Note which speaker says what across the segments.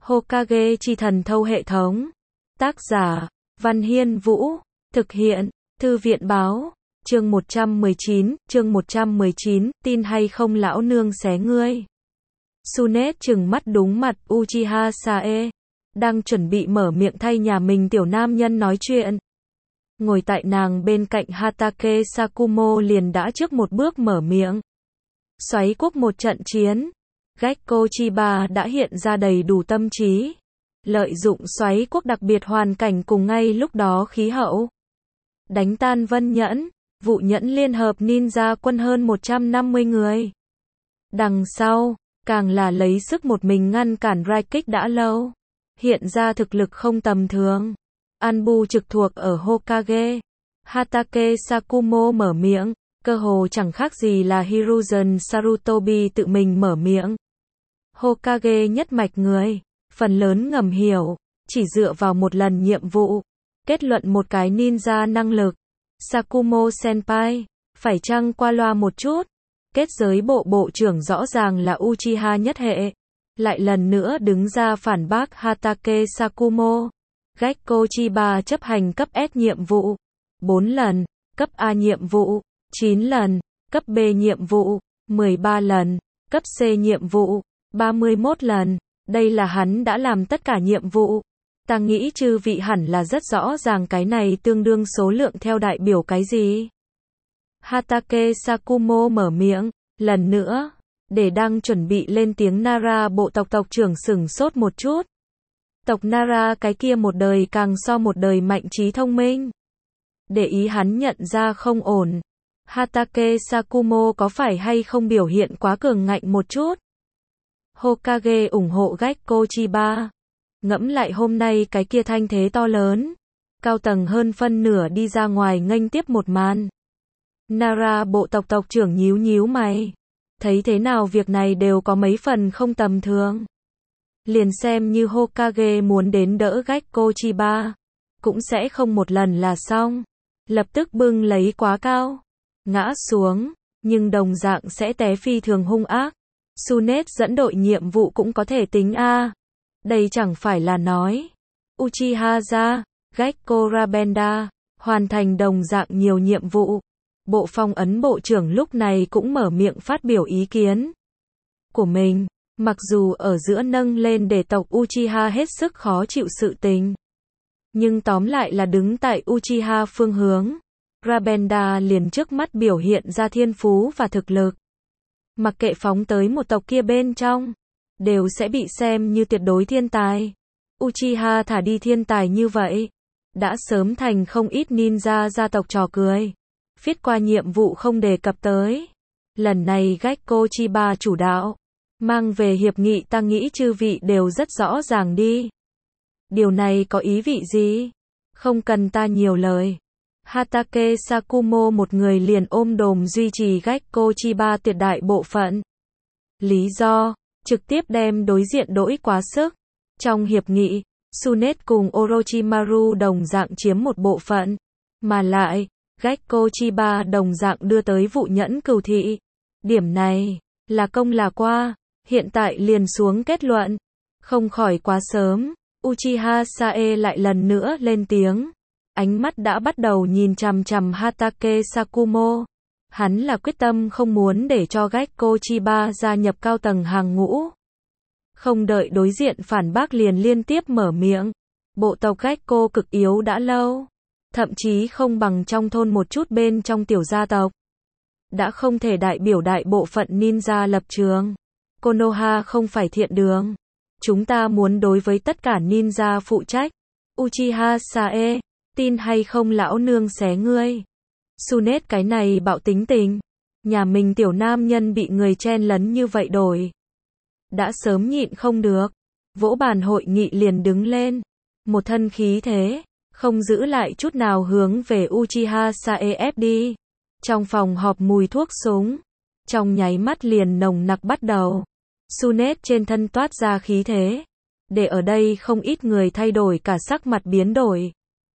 Speaker 1: Hokage chi thần thâu hệ thống. Tác giả, Văn Hiên Vũ. Thực hiện, Thư viện Báo. Chương 119, tin hay không lão nương xé ngươi. Tsunade trừng mắt đúng mặt Uchiha Sae. Đang chuẩn bị mở miệng thay nhà mình tiểu nam nhân nói chuyện. Ngồi tại nàng bên cạnh Hatake Sakumo liền đã trước một bước mở miệng. Xoáy quốc một trận chiến. Gekko Chiba đã hiện ra đầy đủ tâm trí. Lợi dụng xoáy quốc đặc biệt hoàn cảnh cùng ngay lúc đó khí hậu. Đánh tan Vân Nhẫn, Vụ Nhẫn liên hợp ninja quân hơn 150 người. Đằng sau, càng là lấy sức một mình ngăn cản Raikik đã lâu. Hiện ra thực lực không tầm thường. Anbu trực thuộc ở Hokage. Hatake Sakumo mở miệng, cơ hồ chẳng khác gì là Hiruzen Sarutobi tự mình mở miệng. Hokage nhất mạch người, phần lớn ngầm hiểu, chỉ dựa vào một lần nhiệm vụ, kết luận một cái ninja năng lực. Sakumo Senpai, phải chăng qua loa một chút? Kết giới bộ trưởng rõ ràng là Uchiha nhất hệ. Lại lần nữa đứng ra phản bác Hatake Sakumo. Gekko Chiba chấp hành cấp S nhiệm vụ 4 lần, cấp A nhiệm vụ 9 lần, cấp B nhiệm vụ 13 lần, cấp C nhiệm vụ 31 lần. Đây là hắn đã làm tất cả nhiệm vụ. Ta nghĩ chư vị hẳn là rất rõ ràng cái này tương đương số lượng theo đại biểu cái gì. Hatake Sakumo mở miệng, lần nữa, để đang chuẩn bị lên tiếng Nara bộ tộc trưởng sửng sốt một chút. Tộc Nara cái kia một đời càng so một đời mạnh trí thông minh. Để ý hắn nhận ra không ổn. Hatake Sakumo có phải hay không biểu hiện quá cường ngạnh một chút? Hokage ủng hộ Gekko Chiba. Ngẫm lại hôm nay cái kia thanh thế to lớn. Cao tầng hơn phân nửa đi ra ngoài nghênh tiếp một màn. Nara bộ tộc trưởng nhíu nhíu mày. Thấy thế nào việc này đều có mấy phần không tầm thường. Liền xem như Hokage muốn đến đỡ Gekko Chiba, cũng sẽ không một lần là xong. Lập tức bưng lấy quá cao, ngã xuống, nhưng đồng dạng sẽ té phi thường hung ác. Tsunade dẫn đội nhiệm vụ cũng có thể tính a. Đây chẳng phải là nói Uchiha ra, Gekko Rabenda, hoàn thành đồng dạng nhiều nhiệm vụ. Bộ phong ấn bộ trưởng lúc này cũng mở miệng phát biểu ý kiến của mình. Mặc dù ở giữa nâng lên để tộc Uchiha hết sức khó chịu sự tình. Nhưng tóm lại là đứng tại Uchiha phương hướng. Rabenda liền trước mắt biểu hiện ra thiên phú và thực lực. Mặc kệ phóng tới một tộc kia bên trong, đều sẽ bị xem như tuyệt đối thiên tài. Uchiha thả đi thiên tài như vậy, đã sớm thành không ít ninja gia tộc trò cười. Viết qua nhiệm vụ không đề cập tới. Lần này Gekko Chiba chủ đạo. Mang về hiệp nghị ta nghĩ chư vị đều rất rõ ràng đi. Điều này có ý vị gì? Không cần ta nhiều lời. Hatake Sakumo một người liền ôm đồm duy trì Gekko Chiba tuyệt đại bộ phận. Lý do, trực tiếp đem đối diện đỗi quá sức. Trong hiệp nghị, Tsunade cùng Orochimaru đồng dạng chiếm một bộ phận. Mà lại, Gekko Chiba đồng dạng đưa tới Vụ Nhẫn Cửu Thị. Điểm này, là công là qua. Hiện tại liền xuống kết luận. Không khỏi quá sớm. Uchiha Sae lại lần nữa lên tiếng. Ánh mắt đã bắt đầu nhìn chằm chằm Hatake Sakumo. Hắn là quyết tâm không muốn để cho Gekko Chiba gia nhập cao tầng hàng ngũ. Không đợi đối diện phản bác liền liên tiếp mở miệng. Bộ tộc Gekko cực yếu đã lâu. Thậm chí không bằng trong thôn một chút bên trong tiểu gia tộc. Đã không thể đại biểu đại bộ phận ninja lập trường. Konoha không phải thiện đường. Chúng ta muốn đối với tất cả ninja phụ trách. Uchiha Sae, tin hay không lão nương xé ngươi. Tsunade cái này bạo tính tình. Nhà mình tiểu nam nhân bị người chen lấn như vậy đổi. Đã sớm nhịn không được. Vỗ bàn hội nghị liền đứng lên. Một thân khí thế, không giữ lại chút nào hướng về Uchiha Sae ép đi. Trong phòng họp mùi thuốc súng. Trong nháy mắt liền nồng nặc bắt đầu. Tsunade trên thân toát ra khí thế. Để ở đây không ít người thay đổi cả sắc mặt biến đổi.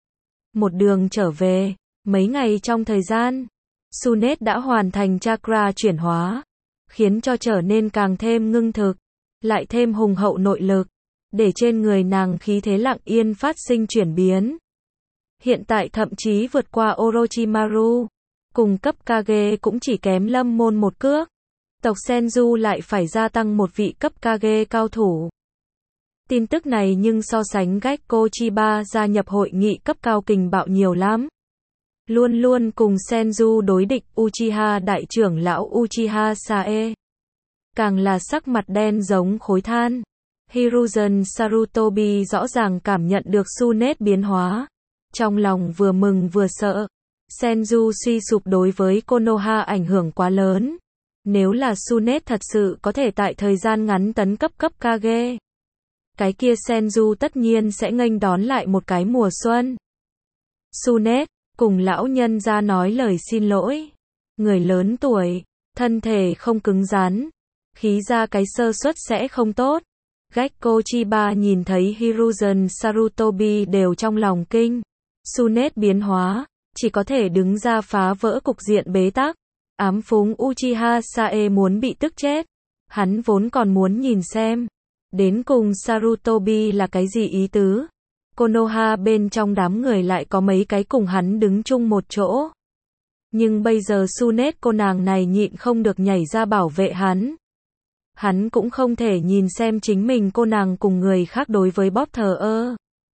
Speaker 1: Một đường trở về, mấy ngày trong thời gian, Tsunade đã hoàn thành chakra chuyển hóa, khiến cho trở nên càng thêm ngưng thực, lại thêm hùng hậu nội lực. để trên người nàng khí thế lặng yên phát sinh chuyển biến. Hiện tại thậm chí vượt qua Orochimaru, cùng cấp Kage cũng chỉ kém Lâm Môn một cước. Tộc Senju lại phải gia tăng một vị cấp Kage cao thủ. Tin tức này nhưng so sánh Gekko Chiba gia nhập hội nghị cấp cao kình bạo nhiều lắm. Luôn luôn cùng Senju đối địch Uchiha đại trưởng lão Uchiha Sae. Càng là sắc mặt đen giống khối than. Hiruzen Sarutobi rõ ràng cảm nhận được Tsunade biến hóa. Trong lòng vừa mừng vừa sợ. Senju suy sụp đối với Konoha ảnh hưởng quá lớn. Nếu là Tsunade thật sự có thể tại thời gian ngắn tấn cấp Kage, cái kia Senju tất nhiên sẽ nghênh đón lại một cái mùa xuân. Tsunade, cùng lão nhân ra nói lời xin lỗi. Người lớn tuổi, thân thể không cứng rắn, khí ra cái sơ suất sẽ không tốt. Gekko Chiba nhìn thấy Hiruzen Sarutobi đều trong lòng kinh. Tsunade biến hóa, chỉ có thể đứng ra phá vỡ cục diện bế tắc. Ám phúng Uchiha Sae muốn bị tức chết. Hắn vốn còn muốn nhìn xem. Đến cùng Sarutobi là cái gì ý tứ? Konoha bên trong đám người lại có mấy cái cùng hắn đứng chung một chỗ. Nhưng bây giờ Tsunade cô nàng này nhịn không được nhảy ra bảo vệ hắn. Hắn cũng không thể nhìn xem chính mình cô nàng cùng người khác đối với bóp thờ ơ.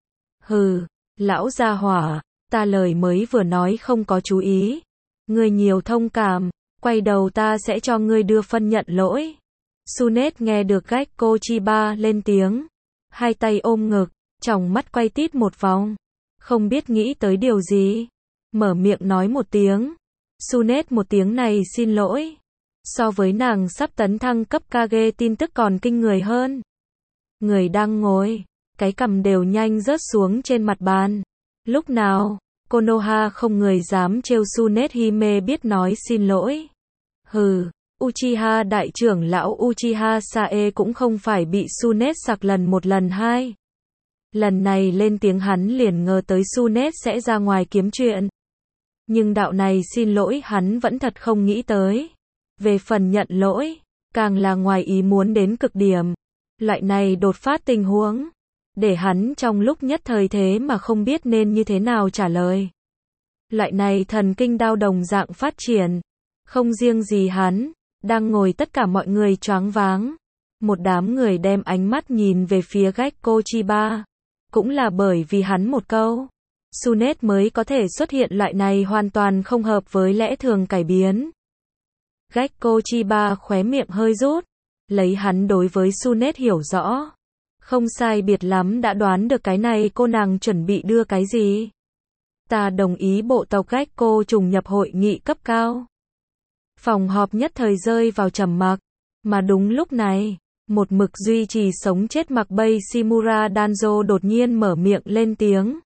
Speaker 1: Hừ, lão gia hỏa, ta lời mới vừa nói không có chú ý. Ngươi nhiều thông cảm, quay đầu ta sẽ cho ngươi đưa phân nhận lỗi. Tsunade nghe được Gekko Chiba lên tiếng. Hai tay ôm ngực, tròng mắt quay tít một vòng. Không biết nghĩ tới điều gì. Mở miệng nói một tiếng. Tsunade một tiếng này xin lỗi. So với nàng sắp tấn thăng cấp Kage tin tức còn kinh người hơn. Người đang ngồi, cái cằm đều nhanh rớt xuống trên mặt bàn. Lúc nào, Konoha không người dám trêu Tsunade Hime biết nói xin lỗi. Hừ, Uchiha đại trưởng lão Uchiha Sae cũng không phải bị Tsunade sặc lần một lần hai. Lần này lên tiếng hắn liền ngờ tới Tsunade sẽ ra ngoài kiếm chuyện. Nhưng đạo này xin lỗi hắn vẫn thật không nghĩ tới. Về phần nhận lỗi, càng là ngoài ý muốn đến cực điểm. Loại này đột phát tình huống, để hắn trong lúc nhất thời thế mà không biết nên như thế nào trả lời. Loại này thần kinh đao đồng dạng phát triển. Không riêng gì hắn, đang ngồi tất cả mọi người choáng váng. Một đám người đem ánh mắt nhìn về phía Gekko Chiba. Cũng là bởi vì hắn một câu. Tsunade mới có thể xuất hiện loại này hoàn toàn không hợp với lẽ thường cải biến. Gekko Chiba khóe miệng hơi rút. Lấy hắn đối với Tsunade hiểu rõ. Không sai biệt lắm đã đoán được cái này cô nàng chuẩn bị đưa cái gì. Ta đồng ý bộ tộc Gekko trùng nhập hội nghị cấp cao. Phòng họp nhất thời rơi vào trầm mặc. Mà đúng lúc này, một mực duy trì sống chết mặc bay Shimura Danzo đột nhiên mở miệng lên tiếng.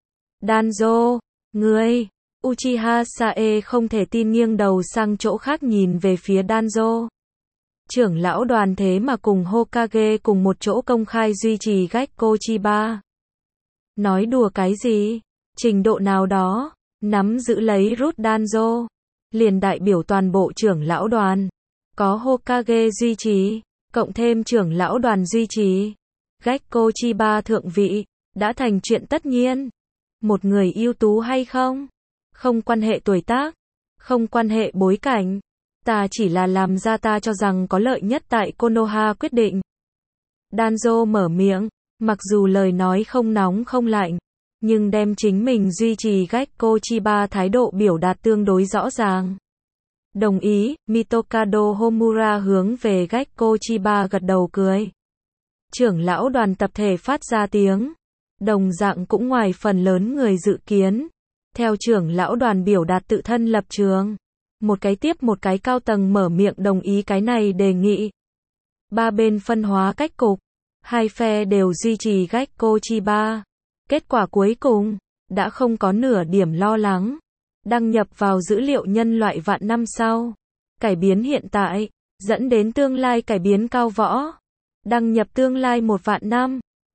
Speaker 1: Danzo, ngươi, Uchiha Sae không thể tin nghiêng đầu sang chỗ khác nhìn về phía Danzo. Trưởng lão đoàn thế mà cùng Hokage cùng một chỗ công khai duy trì Gekko Chiba. Nói đùa cái gì? Trình độ nào đó, nắm giữ lấy Root Danzo, liền đại biểu toàn bộ trưởng lão đoàn. Có Hokage duy trì, cộng thêm trưởng lão đoàn duy trì. Gekko Chiba thượng vị, đã thành chuyện tất nhiên. Một người ưu tú hay không? Không quan hệ tuổi tác, không quan hệ bối cảnh. Ta chỉ là làm ra ta cho rằng có lợi nhất tại Konoha quyết định. Danzo mở miệng, mặc dù lời nói không nóng không lạnh, nhưng đem chính mình duy trì Gekko Chiba thái độ biểu đạt tương đối rõ ràng. Đồng ý, Mitokado Homura hướng về Gekko Chiba gật đầu cười. Trưởng lão đoàn tập thể phát ra tiếng. Đồng dạng cũng ngoài phần lớn người dự kiến. Theo trưởng lão đoàn biểu đạt tự thân lập trường. Một cái tiếp một cái cao tầng mở miệng đồng ý cái này đề nghị. Ba bên phân hóa cách cục. Hai phe đều duy trì Gekko Chiba. Kết quả cuối cùng, đã không có nửa điểm lo lắng. Đăng nhập vào dữ liệu nhân loại vạn năm sau. Cải biến hiện tại, dẫn đến tương lai cải biến cao võ. Đăng nhập tương lai 1 vạn năm.